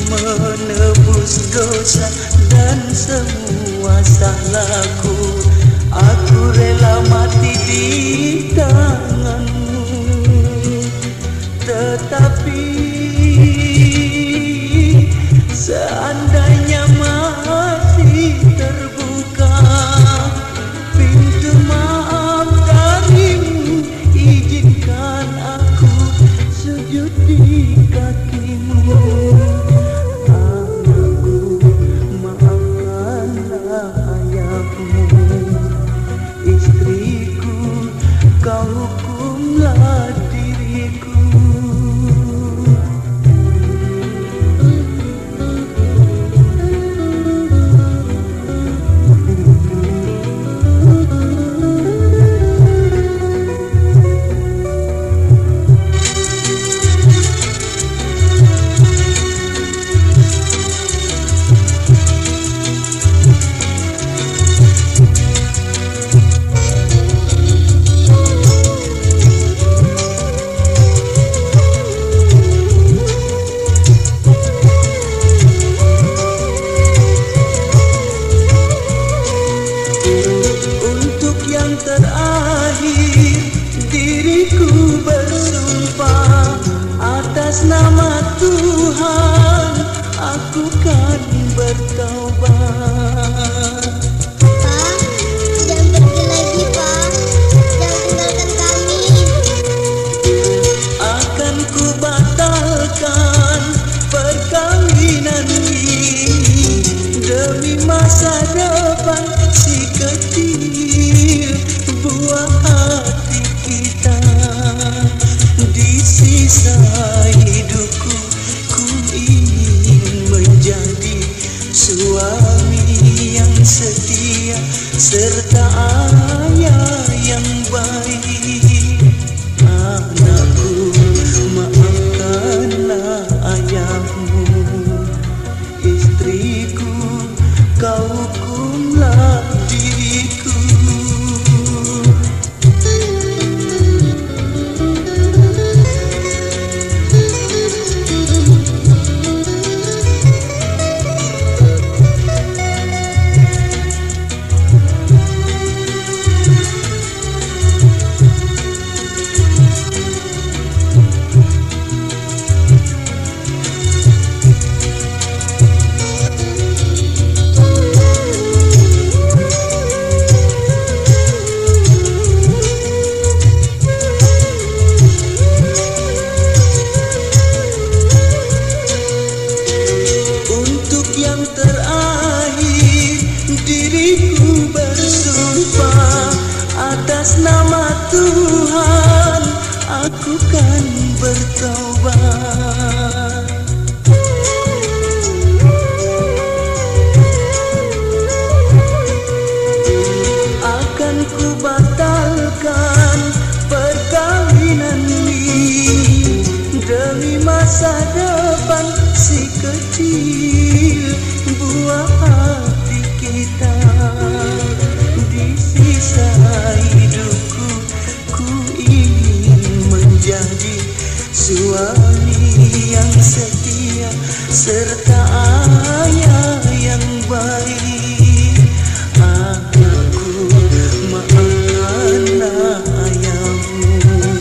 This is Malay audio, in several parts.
menebus dosa dan semua salahku. Aku rela mati di tanganmu, tetapi seandainya masih terbuka pintu maaf darimu, izinkan aku sujud di kakimu. Anakku, maafkanlah ayahmu. Istriku, kau hukumlah diriku. Terakhir diriku bersumpah atas nama Tuhan, aku kan bertaubat. Pak, jangan pergi lagi, Pak. Jangan tinggalkan kami. Akan ku batalkan perkawinan ini demi masa depan si kecil buah hati kita. Di sisa hidupku ku ingin menjadi suami yang setia serta ayah yang baik. Anakku, maafkanlah ayahmu. Istriku, kau hukumlah diriku. Diriku bersumpah atas nama Tuhan, aku kan bertaubat. Akan ku batalkan perkawinan ini demi masa depan si kecil buah hati kita. Di sisa hidupku ku ingin menjadi suami yang setia serta ayah yang baik. Anakku, maafkanlah ayahmu.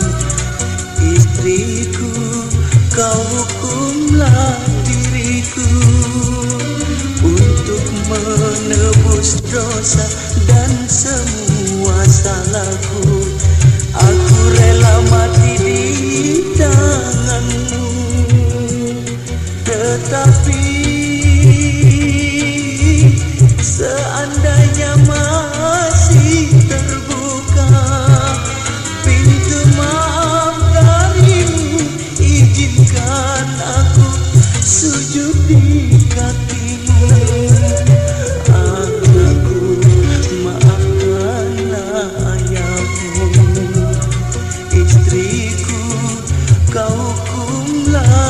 Istriku, kau hukumlah diriku. Untuk menebus dosa dan semua salahku, aku rela mati di tanganmu. Tetapi seandainya masih terbuka pintu maaf darimu, izinkan aku sujud di kakimu. Anakku, maafkanlah ayahmu. Istriku, kau hukumlah